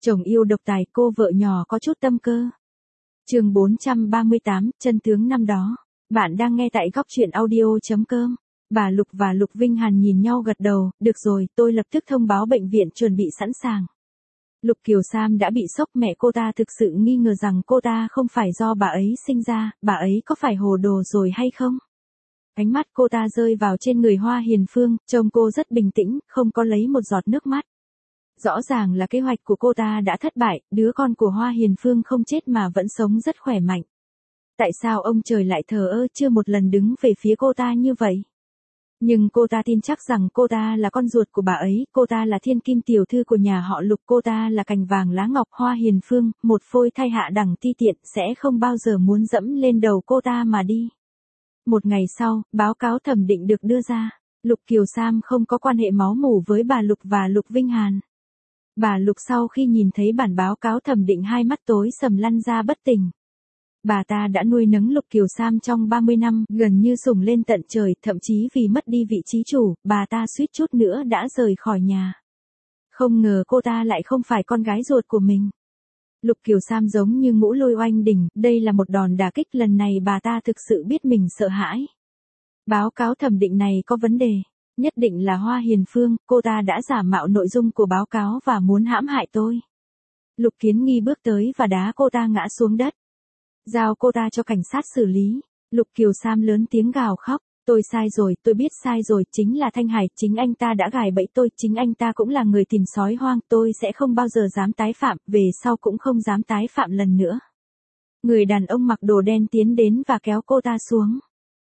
Chồng yêu độc tài, cô vợ nhỏ có chút tâm cơ. Chương 438, chân tướng năm đó. Bạn đang nghe tại góc truyện audio.com. Bà Lục và Lục Vinh Hàn nhìn nhau gật đầu, được rồi, tôi lập tức thông báo bệnh viện chuẩn bị sẵn sàng. Lục Kiều Sam đã bị sốc, mẹ cô ta thực sự nghi ngờ rằng cô ta không phải do bà ấy sinh ra, bà ấy có phải hồ đồ rồi hay không? Ánh mắt cô ta rơi vào trên người Hoa Hiền Phương, trông cô rất bình tĩnh, không có lấy một giọt nước mắt. Rõ ràng là kế hoạch của cô ta đã thất bại, đứa con của Hoa Hiền Phương không chết mà vẫn sống rất khỏe mạnh. Tại sao ông trời lại thờ ơ chưa một lần đứng về phía cô ta như vậy? Nhưng cô ta tin chắc rằng cô ta là con ruột của bà ấy, cô ta là thiên kim tiểu thư của nhà họ Lục, cô ta là cành vàng lá ngọc. Hoa Hiền Phương, một phôi thai hạ đẳng ti tiện, sẽ không bao giờ muốn dẫm lên đầu cô ta mà đi. Một ngày sau, báo cáo thẩm định được đưa ra. Lục Kiều Sam không có quan hệ máu mủ với bà Lục và Lục Vinh Hàn. Bà Lục sau khi nhìn thấy bản báo cáo thẩm định hai mắt tối sầm lăn ra bất tỉnh. Bà ta đã nuôi nấng Lục Kiều Sam trong 30 năm, gần như sủng lên tận trời, thậm chí vì mất đi vị trí chủ, bà ta suýt chút nữa đã rời khỏi nhà. Không ngờ cô ta lại không phải con gái ruột của mình. Lục Kiều Sam giống như ngũ lôi oanh đỉnh, đây là một đòn đả kích, lần này bà ta thực sự biết mình sợ hãi. Báo cáo thẩm định này có vấn đề. Nhất định là Hoa Hiền Phương, cô ta đã giả mạo nội dung của báo cáo và muốn hãm hại tôi. Lục Kiến Nghi bước tới và đá cô ta ngã xuống đất. Giao cô ta cho cảnh sát xử lý. Lục Kiều Sam lớn tiếng gào khóc. Tôi sai rồi, tôi biết sai rồi, chính là Thanh Hải, chính anh ta đã gài bẫy tôi, chính anh ta cũng là người tìm sói hoang, tôi sẽ không bao giờ dám tái phạm, về sau cũng không dám tái phạm lần nữa. Người đàn ông mặc đồ đen tiến đến và kéo cô ta xuống.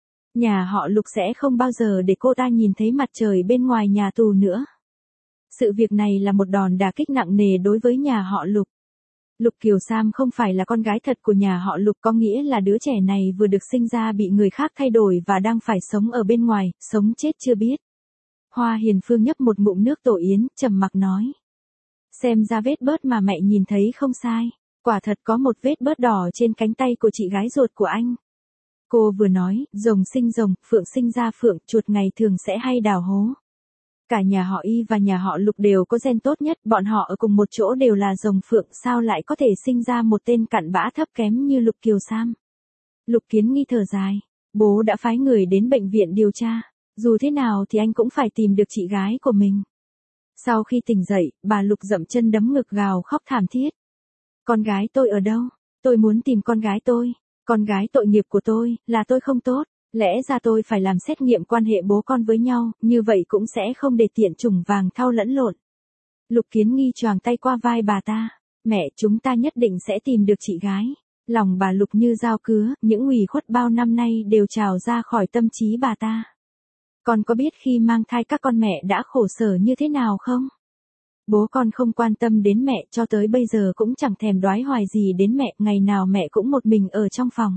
Nhà họ Lục sẽ không bao giờ để cô ta nhìn thấy mặt trời bên ngoài nhà tù nữa. Sự việc này là một đòn đả kích nặng nề đối với nhà họ Lục. Lục Kiều Sam không phải là con gái thật của nhà họ Lục, có nghĩa là đứa trẻ này vừa được sinh ra bị người khác thay đổi và đang phải sống ở bên ngoài, sống chết chưa biết. Hoa Hiền Phương nhấp một ngụm nước tổ yến, trầm mặc nói. Xem ra vết bớt mà mẹ nhìn thấy không sai. Quả thật có một vết bớt đỏ trên cánh tay của chị gái ruột của anh. Cô vừa nói, rồng sinh rồng, phượng sinh ra phượng, chuột ngày thường sẽ hay đào hố. Cả nhà họ Y và nhà họ Lục đều có gen tốt nhất, bọn họ ở cùng một chỗ đều là rồng phượng, sao lại có thể sinh ra một tên cặn bã thấp kém như Lục Kiều Sam. Lục Kiến Nghi thở dài, bố đã phái người đến bệnh viện điều tra, dù thế nào thì anh cũng phải tìm được chị gái của mình. Sau khi tỉnh dậy, bà Lục dậm chân đấm ngực gào khóc thảm thiết. Con gái tôi ở đâu? Tôi muốn tìm con gái tôi. Con gái tội nghiệp của tôi, là tôi không tốt. Lẽ ra tôi phải làm xét nghiệm quan hệ bố con với nhau, như vậy cũng sẽ không để tiện chủng vàng thau lẫn lộn. Lục Kiến Nghi choàng tay qua vai bà ta. Mẹ, chúng ta nhất định sẽ tìm được chị gái. Lòng bà Lục như dao cứa, những ủy khuất bao năm nay đều trào ra khỏi tâm trí bà ta. Con có biết khi mang thai các con mẹ đã khổ sở như thế nào không? Bố con không quan tâm đến mẹ, cho tới bây giờ cũng chẳng thèm đoái hoài gì đến mẹ, ngày nào mẹ cũng một mình ở trong phòng.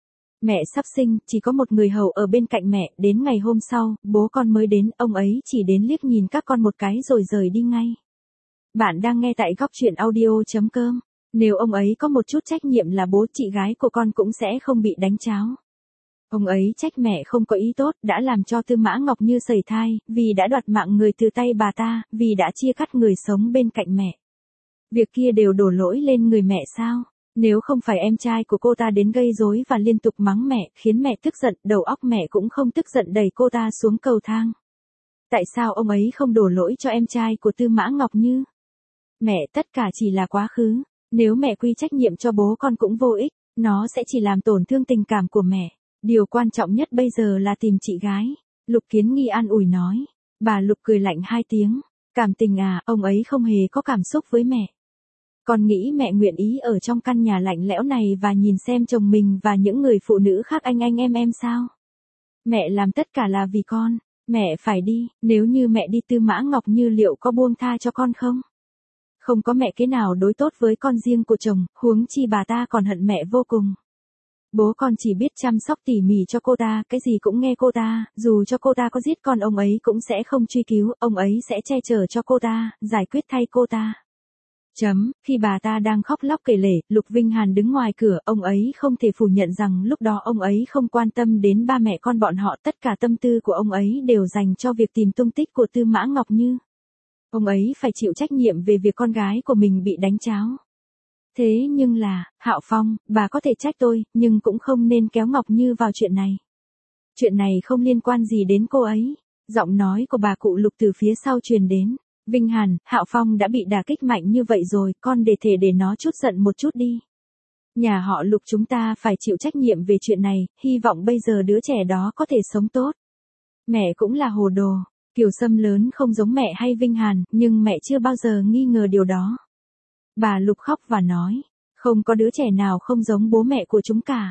Mẹ sắp sinh, chỉ có một người hầu ở bên cạnh mẹ, đến ngày hôm sau, bố con mới đến, ông ấy chỉ đến liếc nhìn các con một cái rồi rời đi ngay. Bạn đang nghe tại góc truyện audio.com. Nếu ông ấy có một chút trách nhiệm là bố, chị gái của con cũng sẽ không bị đánh cháo. Ông ấy trách mẹ không có ý tốt, đã làm cho Tư Mã Ngọc Như sẩy thai, vì đã đoạt mạng người từ tay bà ta, vì đã chia cắt người sống bên cạnh mẹ. Việc kia đều đổ lỗi lên người mẹ sao? Nếu không phải em trai của cô ta đến gây rối và liên tục mắng mẹ, khiến mẹ tức giận, đầu óc mẹ cũng không tức giận đẩy cô ta xuống cầu thang. Tại sao ông ấy không đổ lỗi cho em trai của Tư Mã Ngọc Như? Mẹ, tất cả chỉ là quá khứ, nếu mẹ quy trách nhiệm cho bố con cũng vô ích, nó sẽ chỉ làm tổn thương tình cảm của mẹ. Điều quan trọng nhất bây giờ là tìm chị gái. Lục Kiến Nghi an ủi nói. Bà Lục cười lạnh hai tiếng. Cảm tình à, ông ấy không hề có cảm xúc với mẹ. Con nghĩ mẹ nguyện ý ở trong căn nhà lạnh lẽo này và nhìn xem chồng mình và những người phụ nữ khác anh em sao? Mẹ làm tất cả là vì con. Mẹ phải đi, nếu như mẹ đi Tư Mã Ngọc Như liệu có buông tha cho con không? Không có mẹ kế nào đối tốt với con riêng của chồng, huống chi bà ta còn hận mẹ vô cùng. Bố con chỉ biết chăm sóc tỉ mỉ cho cô ta, cái gì cũng nghe cô ta, dù cho cô ta có giết con ông ấy cũng sẽ không truy cứu, ông ấy sẽ che chở cho cô ta, giải quyết thay cô ta. Khi bà ta đang khóc lóc kể lể, Lục Vinh Hàn đứng ngoài cửa, ông ấy không thể phủ nhận rằng lúc đó ông ấy không quan tâm đến ba mẹ con bọn họ, tất cả tâm tư của ông ấy đều dành cho việc tìm tung tích của Tư Mã Ngọc Như. Ông ấy phải chịu trách nhiệm về việc con gái của mình bị đánh cháo. Thế nhưng là, Hạo Phong, bà có thể trách tôi, nhưng cũng không nên kéo Ngọc Như vào chuyện này. Chuyện này không liên quan gì đến cô ấy. Giọng nói của bà cụ Lục từ phía sau truyền đến. Vinh Hàn, Hạo Phong đã bị đả kích mạnh như vậy rồi, con để thể để nó chút giận một chút đi. Nhà họ Lục chúng ta phải chịu trách nhiệm về chuyện này, hy vọng bây giờ đứa trẻ đó có thể sống tốt. Mẹ cũng là hồ đồ. Kiều Sâm lớn không giống mẹ hay Vinh Hàn, nhưng mẹ chưa bao giờ nghi ngờ điều đó. Bà Lục khóc và nói, không có đứa trẻ nào không giống bố mẹ của chúng cả.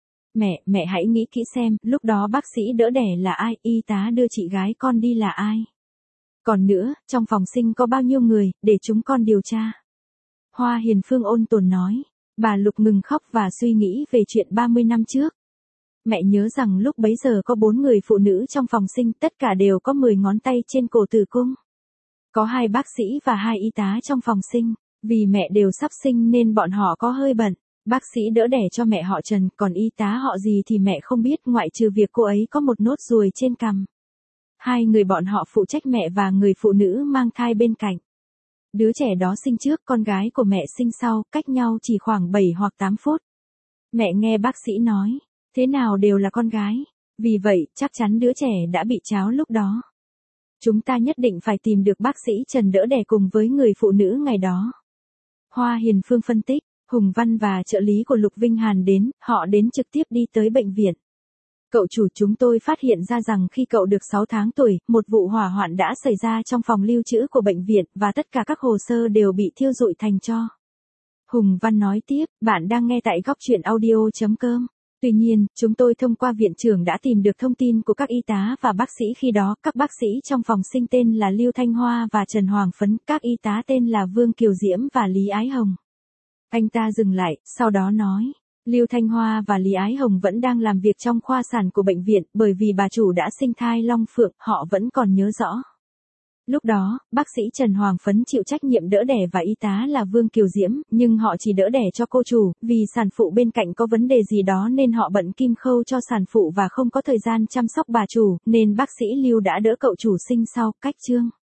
Mẹ hãy nghĩ kỹ xem, lúc đó bác sĩ đỡ đẻ là ai, y tá đưa chị gái con đi là ai. Còn nữa, trong phòng sinh có bao nhiêu người, để chúng con điều tra. Hoa Hiền Phương ôn tồn nói, bà Lục ngừng khóc và suy nghĩ về chuyện 30 năm trước. Mẹ nhớ rằng lúc bấy giờ có 4 người phụ nữ trong phòng sinh, tất cả đều có 10 ngón tay trên cổ tử cung. Có 2 bác sĩ và 2 y tá trong phòng sinh, vì mẹ đều sắp sinh nên bọn họ có hơi bận. Bác sĩ đỡ đẻ cho mẹ họ Trần, còn y tá họ gì thì mẹ không biết, ngoại trừ việc cô ấy có một nốt ruồi trên cằm. 2 người bọn họ phụ trách mẹ và người phụ nữ mang thai bên cạnh. Đứa trẻ đó sinh trước, con gái của mẹ sinh sau, cách nhau chỉ khoảng 7 hoặc 8 phút. Mẹ nghe bác sĩ nói, thế nào đều là con gái, vì vậy chắc chắn đứa trẻ đã bị cháo lúc đó. Chúng ta nhất định phải tìm được bác sĩ Trần đỡ đẻ cùng với người phụ nữ ngày đó. Hoa Hiền Phương phân tích, Hùng Văn và trợ lý của Lục Vinh Hàn đến, họ đến trực tiếp đi tới bệnh viện. Cậu chủ, chúng tôi phát hiện ra rằng khi cậu được 6 tháng tuổi, một vụ hỏa hoạn đã xảy ra trong phòng lưu trữ của bệnh viện và tất cả các hồ sơ đều bị thiêu rụi thành tro. Hùng Văn nói tiếp, bạn đang nghe tại góc truyện audio.com. Tuy nhiên, chúng tôi thông qua viện trưởng đã tìm được thông tin của các y tá và bác sĩ khi đó. Các bác sĩ trong phòng sinh tên là Lưu Thanh Hoa và Trần Hoàng Phấn, các y tá tên là Vương Kiều Diễm và Lý Ái Hồng. Anh ta dừng lại, sau đó nói, Lưu Thanh Hoa và Lý Ái Hồng vẫn đang làm việc trong khoa sản của bệnh viện, bởi vì bà chủ đã sinh thai long phượng, họ vẫn còn nhớ rõ. Lúc đó, bác sĩ Trần Hoàng Phấn chịu trách nhiệm đỡ đẻ và y tá là Vương Kiều Diễm, nhưng họ chỉ đỡ đẻ cho cô chủ, vì sản phụ bên cạnh có vấn đề gì đó nên họ bận kim khâu cho sản phụ và không có thời gian chăm sóc bà chủ, nên bác sĩ Lưu đã đỡ cậu chủ sinh sau, cách chương.